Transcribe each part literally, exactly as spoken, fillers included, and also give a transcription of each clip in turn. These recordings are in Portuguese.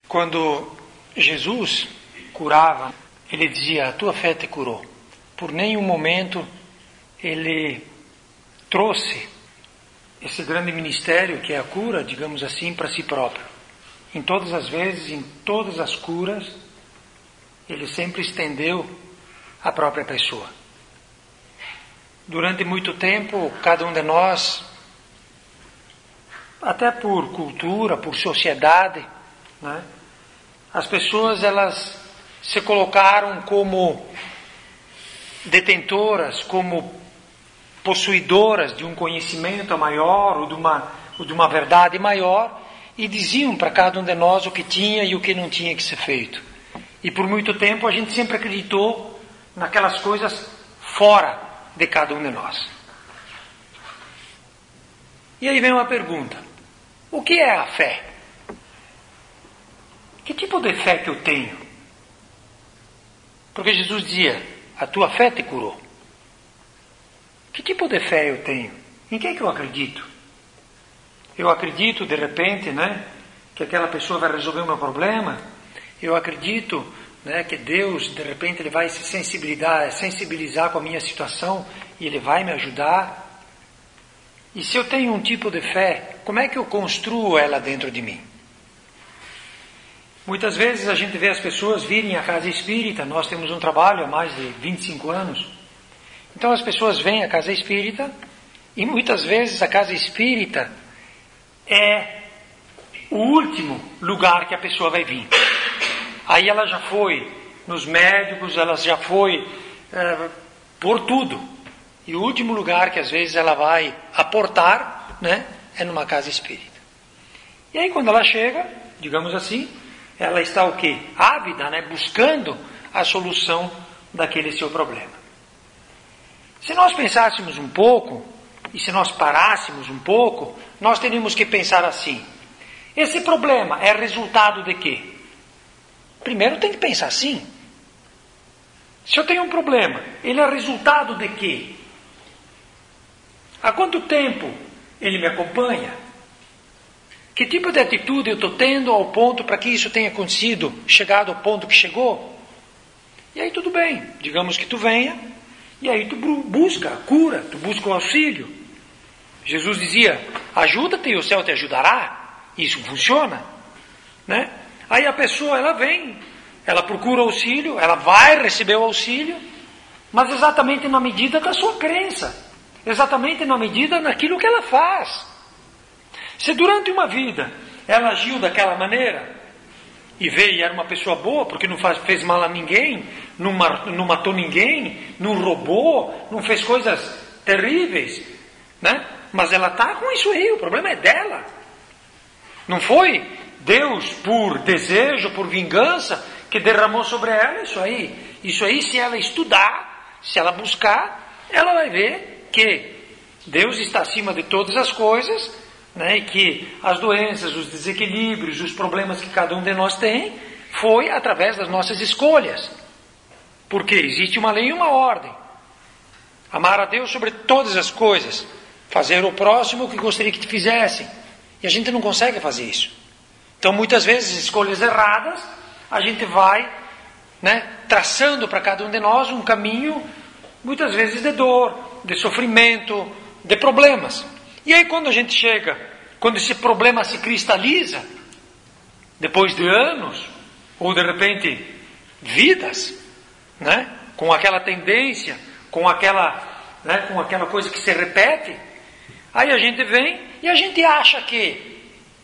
Quando Jesus curava, ele dizia: a tua fé te curou. Por nenhum momento ele trouxe esse grande ministério que é a cura, digamos assim, para si próprio. Em todas as vezes, em todas as curas, ele sempre estendeu a própria pessoa. Durante muito tempo, cada um de nós, até por cultura, por sociedade, né, as pessoas elas se colocaram como detentoras, como possuidoras de um conhecimento maior ou de uma, ou de uma verdade maior, e diziam para cada um de nós o que tinha e o que não tinha que ser feito. E por muito tempo a gente sempre acreditou naquelas coisas fora de cada um de nós. E aí vem uma pergunta: o que é a fé? Que tipo de fé que eu tenho? Porque Jesus dizia: a tua fé te curou. Que tipo de fé eu tenho? Em que é que eu acredito? Eu acredito, de repente, né, que aquela pessoa vai resolver o meu problema. Eu acredito, né, que Deus, de repente, Ele vai se sensibilizar, sensibilizar com a minha situação e Ele vai me ajudar. E se eu tenho um tipo de fé, como é que eu construo ela dentro de mim? Muitas vezes a gente vê as pessoas virem à casa espírita. Nós temos um trabalho há mais de vinte e cinco anos. Então as pessoas vêm à casa espírita e muitas vezes a casa espírita é o último lugar que a pessoa vai vir. Aí ela já foi nos médicos, ela já foi é, por tudo. E o último lugar que às vezes ela vai aportar, né, é numa casa espírita. E aí quando ela chega, digamos assim, ela está o quê? Ávida, né, buscando a solução daquele seu problema. Se nós pensássemos um pouco, e se nós parássemos um pouco, nós teríamos que pensar assim: esse problema é resultado de quê? Primeiro tem que pensar assim. Se eu tenho um problema, ele é resultado de quê? Há quanto tempo ele me acompanha? Que tipo de atitude eu estou tendo ao ponto para que isso tenha acontecido, chegado ao ponto que chegou? E aí tudo bem, digamos que tu venha, e aí tu busca a cura, tu busca o auxílio. Jesus dizia: ajuda-te e o céu te ajudará. Isso funciona, né? Aí a pessoa, ela vem, ela procura auxílio, ela vai receber o auxílio, mas exatamente na medida da sua crença, exatamente na medida daquilo que ela faz. Se durante uma vida ela agiu daquela maneira, e veio e era uma pessoa boa, porque não faz, fez mal a ninguém, não, não matou ninguém, não roubou, não fez coisas terríveis, né? Mas ela está com isso aí, o problema é dela. Não foi Deus, por desejo, por vingança, que derramou sobre ela isso aí. Isso aí, se ela estudar, se ela buscar, ela vai ver que Deus está acima de todas as coisas, né? E que as doenças, os desequilíbrios, os problemas que cada um de nós tem, foi através das nossas escolhas. Porque existe uma lei e uma ordem. Amar a Deus sobre todas as coisas. Fazer ao próximo o que gostaria que te fizessem. E a gente não consegue fazer isso. Então, muitas vezes, escolhas erradas, a gente vai, né, traçando para cada um de nós um caminho, muitas vezes de dor, de sofrimento, de problemas. E aí quando a gente chega, quando esse problema se cristaliza, depois de anos, ou de repente vidas, né, com aquela tendência, com aquela, né, com aquela coisa que se repete, aí a gente vem e a gente acha que,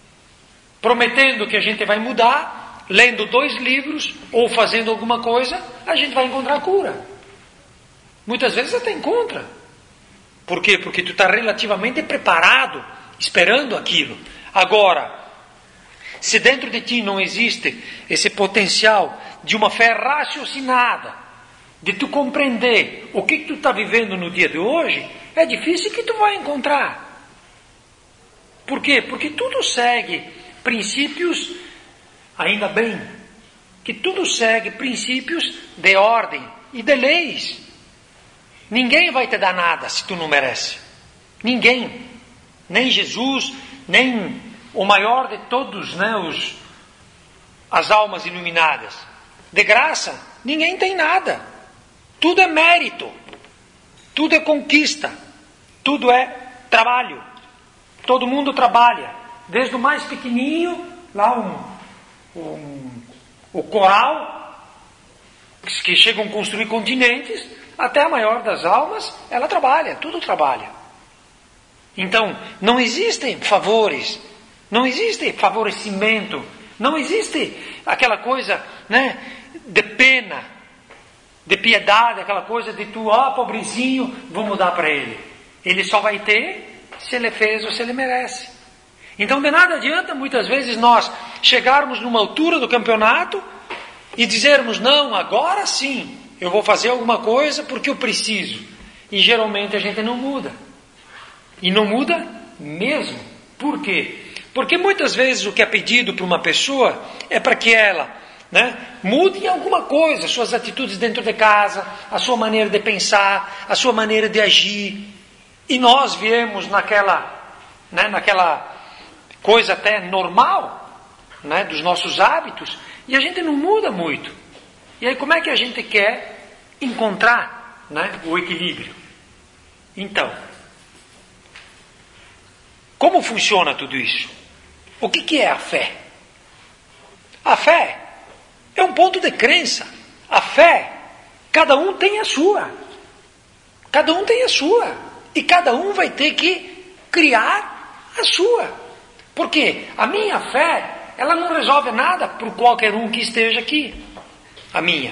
prometendo que a gente vai mudar, lendo dois livros ou fazendo alguma coisa, a gente vai encontrar cura. Muitas vezes até encontra. Por quê? Porque tu está relativamente preparado, esperando aquilo. Agora, se dentro de ti não existe esse potencial de uma fé raciocinada, de tu compreender o que tu está vivendo no dia de hoje, é difícil que tu vai encontrar. Por quê? Porque tudo segue princípios, ainda bem, que tudo segue princípios de ordem e de leis. Ninguém vai te dar nada se tu não merece. Ninguém. Nem Jesus, nem o maior de todos, né, os, as almas iluminadas? De graça, ninguém tem nada. Tudo é mérito. Tudo é conquista. Tudo é trabalho. Todo mundo trabalha. Desde o mais pequenininho, lá um, um, o coral, que chegam a construir continentes, até a maior das almas, ela trabalha, tudo trabalha. Então, não existem favores, não existe favorecimento, não existe aquela coisa, né, de pena, de piedade, aquela coisa de tu, ó, pobrezinho, vou mudar para ele. Ele só vai ter se ele fez ou se ele merece. Então, de nada adianta muitas vezes nós chegarmos numa altura do campeonato e dizermos, não, agora sim, eu vou fazer alguma coisa porque eu preciso. E geralmente a gente não muda. E não muda mesmo. Por quê? Porque muitas vezes o que é pedido para uma pessoa é para que ela, né, mude em alguma coisa, suas atitudes dentro de casa, a sua maneira de pensar, a sua maneira de agir. E nós viemos naquela, né, naquela coisa até normal, né, dos nossos hábitos, e a gente não muda muito. E aí como é que a gente quer encontrar, né, o equilíbrio? Então, como funciona tudo isso? O que, que é a fé? A fé é um ponto de crença. A fé, cada um tem a sua. Cada um tem a sua. E cada um vai ter que criar a sua. Porque a minha fé, ela não resolve nada para qualquer um que esteja aqui. A minha.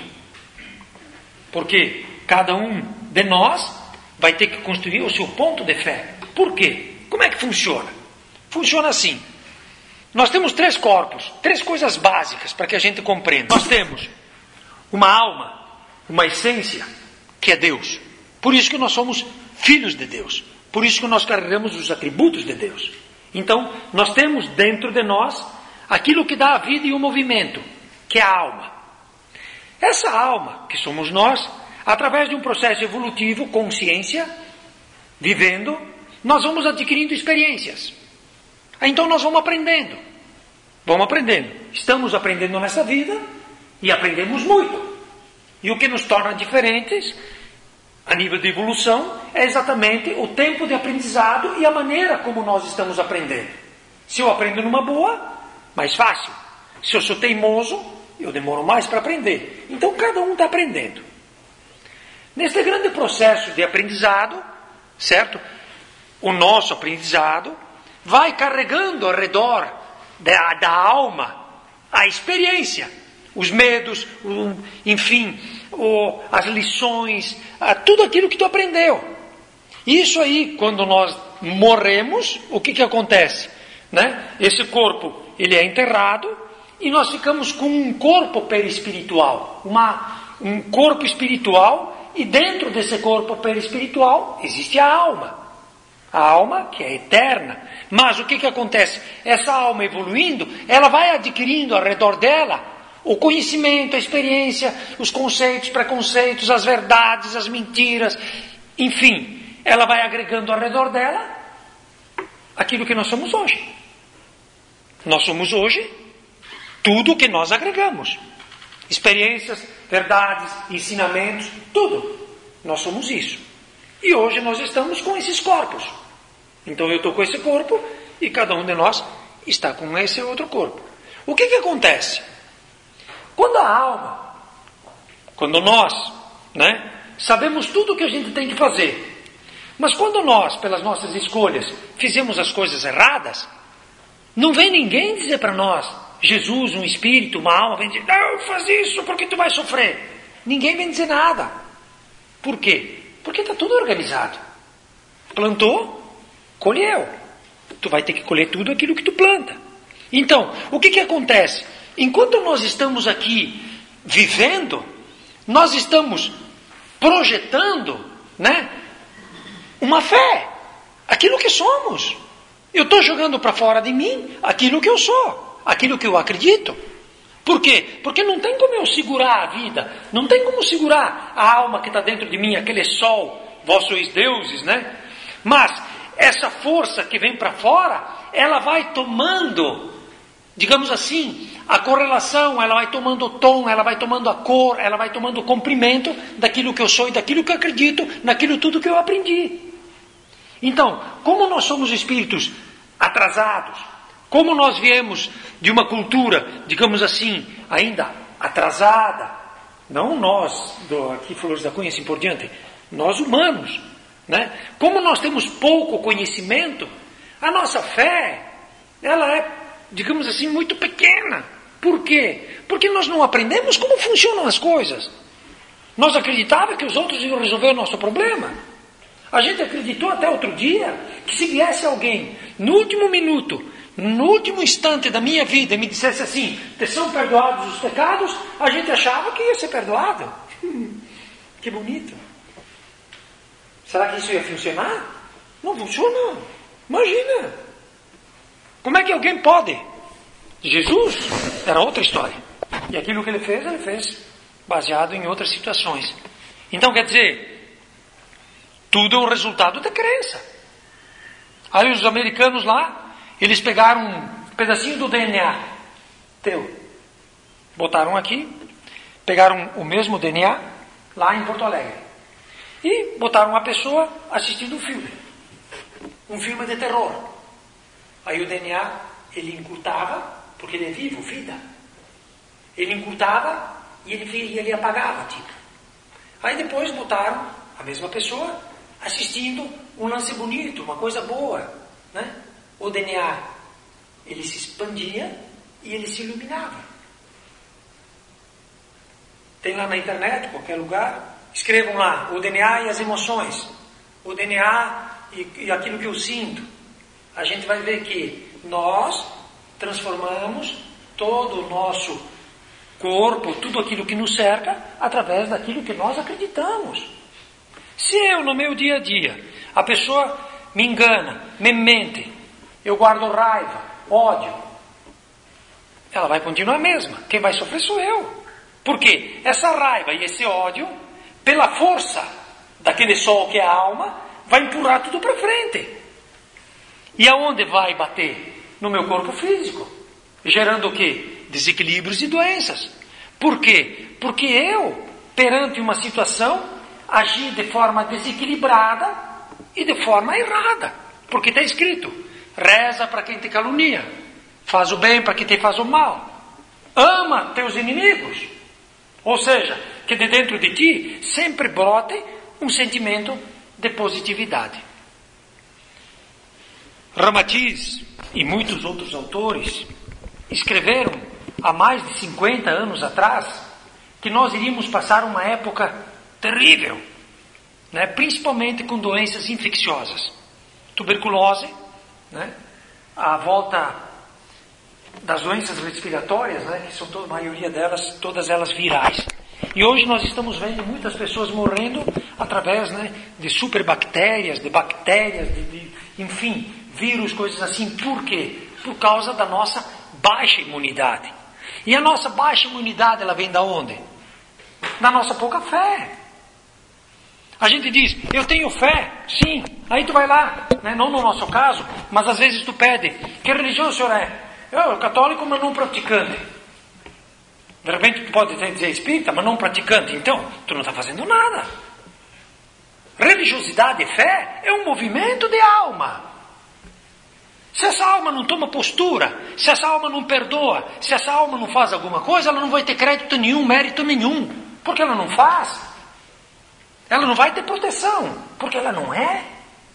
Porque cada um de nós vai ter que construir o seu ponto de fé. Por quê? Como é que funciona? Funciona assim. Nós temos três corpos, três coisas básicas para que a gente compreenda. Nós temos uma alma, uma essência, que é Deus. Por isso que nós somos filhos de Deus. Por isso que nós carregamos os atributos de Deus. Então, nós temos dentro de nós aquilo que dá a vida e o movimento, que é a alma. Essa alma, que somos nós, através de um processo evolutivo, consciência, vivendo, nós vamos adquirindo experiências. Então nós vamos aprendendo. Vamos aprendendo. Estamos aprendendo nessa vida e aprendemos muito. E o que nos torna diferentes, a nível de evolução, é exatamente o tempo de aprendizado e a maneira como nós estamos aprendendo. Se eu aprendo numa boa, mais fácil. Se eu sou teimoso, eu demoro mais para aprender. Então cada um está aprendendo. Neste grande processo de aprendizado, certo? O nosso aprendizado vai carregando ao redor da, da alma a experiência, os medos, o, enfim, o, as lições, a, tudo aquilo que tu aprendeu. Isso aí, quando nós morremos, o que, que acontece? Né? Esse corpo, ele é enterrado e nós ficamos com um corpo perispiritual, uma, um corpo espiritual, e dentro desse corpo perispiritual existe a alma. A alma que é eterna. Mas o que, que acontece? Essa alma evoluindo, ela vai adquirindo ao redor dela o conhecimento, a experiência, os conceitos, preconceitos, as verdades, as mentiras. Enfim, ela vai agregando ao redor dela aquilo que nós somos hoje. Nós somos hoje tudo o que nós agregamos. Experiências, verdades, ensinamentos, tudo. Nós somos isso. E hoje nós estamos com esses corpos. Então eu estou com esse corpo e cada um de nós está com esse outro corpo. O que que acontece? Quando a alma, quando nós, né, sabemos tudo o que a gente tem que fazer, mas quando nós, pelas nossas escolhas, fizemos as coisas erradas, não vem ninguém dizer para nós, Jesus, um espírito, uma alma, vem dizer, não, faz isso porque tu vai sofrer. Ninguém vem dizer nada. Por quê? Porque está tudo organizado. Plantou, colheu. Tu vai ter que colher tudo aquilo que tu planta. Então, o que que acontece? Enquanto nós estamos aqui vivendo, nós estamos projetando, né, uma fé, aquilo que somos. Eu estou jogando para fora de mim aquilo que eu sou, aquilo que eu acredito. Por quê? Porque não tem como eu segurar a vida, não tem como segurar a alma que está dentro de mim, aquele sol, vós sois deuses, né? Mas essa força que vem para fora, ela vai tomando, digamos assim, a correlação, ela vai tomando o tom, ela vai tomando a cor, ela vai tomando o comprimento daquilo que eu sou e daquilo que eu acredito, naquilo tudo que eu aprendi. Então, como nós somos espíritos atrasados, como nós viemos de uma cultura, digamos assim, ainda atrasada, não nós, do, aqui Flores da Cunha, assim por diante, nós humanos, né? Como nós temos pouco conhecimento, a nossa fé, ela é, digamos assim, muito pequena. Por quê? Porque nós não aprendemos como funcionam as coisas. Nós acreditávamos que os outros iam resolver o nosso problema. A gente acreditou até outro dia que se viesse alguém no último minuto, no último instante da minha vida e me dissesse assim, te são perdoados os pecados, a gente achava que ia ser perdoado. Que bonito. Será que isso ia funcionar? Não funciona. Imagina. Como é que alguém pode? Jesus era outra história. E aquilo que ele fez, ele fez baseado em outras situações. Então quer dizer, tudo é um resultado da crença. Aí os americanos lá, eles pegaram um pedacinho do D N A teu, botaram aqui, pegaram o mesmo D N A lá em Porto Alegre e botaram uma pessoa assistindo um filme, um filme de terror. Aí o D N A, ele encurtava, porque ele é vivo, vida. Ele encurtava e ele, e ele apagava, tipo. Aí depois botaram a mesma pessoa assistindo um lance bonito, uma coisa boa, né? O D N A, ele se expandia e ele se iluminava. Tem lá na internet, qualquer lugar, escrevam lá, o D N A e as emoções, o D N A e, e aquilo que eu sinto. A gente vai ver que nós transformamos todo o nosso corpo, tudo aquilo que nos cerca, através daquilo que nós acreditamos. Se eu, no meu dia a dia, a pessoa me engana, me mente, eu guardo raiva, ódio, ela vai continuar a mesma. Quem vai sofrer sou eu. Por quê? Essa raiva e esse ódio, pela força daquele sol que é a alma, vai empurrar tudo para frente. E aonde vai bater? No meu corpo físico. Gerando o quê? Desequilíbrios e doenças. Por quê? Porque eu, perante uma situação, agi de forma desequilibrada e de forma errada. Porque está escrito, reza para quem te calunia, faz o bem para quem te faz o mal, ama teus inimigos. Ou seja, que de dentro de ti sempre brote um sentimento de positividade. Ramatiz e muitos outros autores escreveram há mais de cinquenta anos atrás que nós iríamos passar uma época terrível, né? Principalmente com doenças infecciosas, tuberculose, né? A volta das doenças respiratórias, né? Que são toda, a maioria delas, todas elas virais. E hoje nós estamos vendo muitas pessoas morrendo através, né, de superbactérias, de bactérias, de, de, enfim, vírus, coisas assim. Por quê? Por causa da nossa baixa imunidade. E a nossa baixa imunidade, ela vem da onde? Da nossa pouca fé. A gente diz, eu tenho fé, sim. Aí tu vai lá, né? Não no nosso caso, mas às vezes tu pede, que religião o senhor é? Eu, católico, mas não praticante. De repente tu pode dizer espírita, mas não praticante. Então, tu não está fazendo nada. Religiosidade e fé é um movimento de alma. Se essa alma não toma postura, se essa alma não perdoa, se essa alma não faz alguma coisa, ela não vai ter crédito nenhum, mérito nenhum. Porque ela não faz. Ela não vai ter proteção, porque ela não é.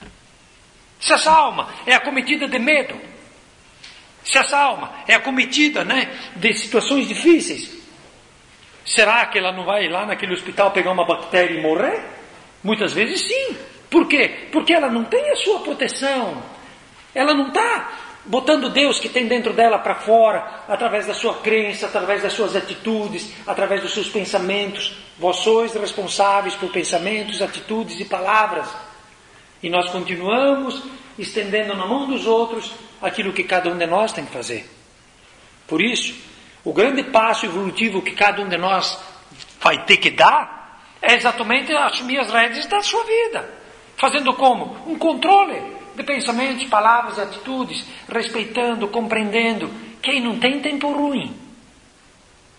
Se essa alma é acometida de medo, se essa alma é acometida, né, de situações difíceis, será que ela não vai lá naquele hospital pegar uma bactéria e morrer? Muitas vezes sim. Por quê? Porque ela não tem a sua proteção. Ela não está botando Deus que tem dentro dela para fora, através da sua crença, através das suas atitudes, através dos seus pensamentos. Vós sois responsáveis por pensamentos, atitudes e palavras. E nós continuamos estendendo na mão dos outros aquilo que cada um de nós tem que fazer. Por isso, o grande passo evolutivo que cada um de nós vai ter que dar é exatamente assumir as rédeas da sua vida. Fazendo como? Um controle de pensamentos, palavras e atitudes, respeitando, compreendendo. Quem não tem tempo ruim.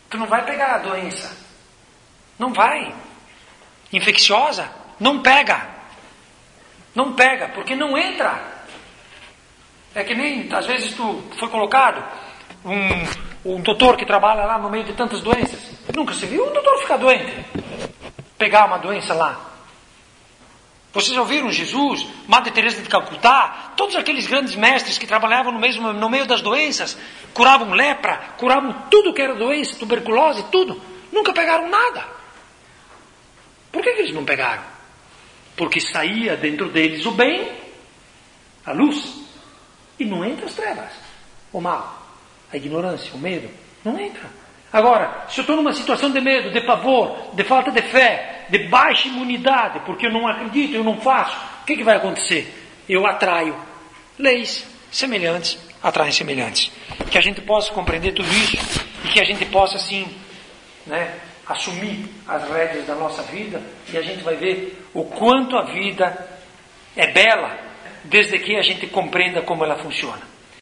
Tu não vai pegar a doença. Não vai. Infecciosa? Não pega. Não pega, porque não entra. É que nem, às vezes, tu foi colocado um, um doutor que trabalha lá no meio de tantas doenças. Nunca se viu um doutor ficar doente. Pegar uma doença lá. Vocês ouviram Jesus, Madre Teresa de Calcutá, todos aqueles grandes mestres que trabalhavam no, mesmo, no meio das doenças, curavam lepra, curavam tudo que era doença, tuberculose, tudo. Nunca pegaram nada. Por que, que eles não pegaram? Porque saía dentro deles o bem, a luz, e não entra as trevas, o mal, a ignorância, o medo, não entra. Agora, se eu estou numa situação de medo, de pavor, de falta de fé, de baixa imunidade, porque eu não acredito, eu não faço, o que, que vai acontecer? Eu atraio leis semelhantes, atraem semelhantes. Que a gente possa compreender tudo isso e que a gente possa, assim, né, assumir as rédeas da nossa vida e a gente vai ver o quanto a vida é bela, desde que a gente compreenda como ela funciona.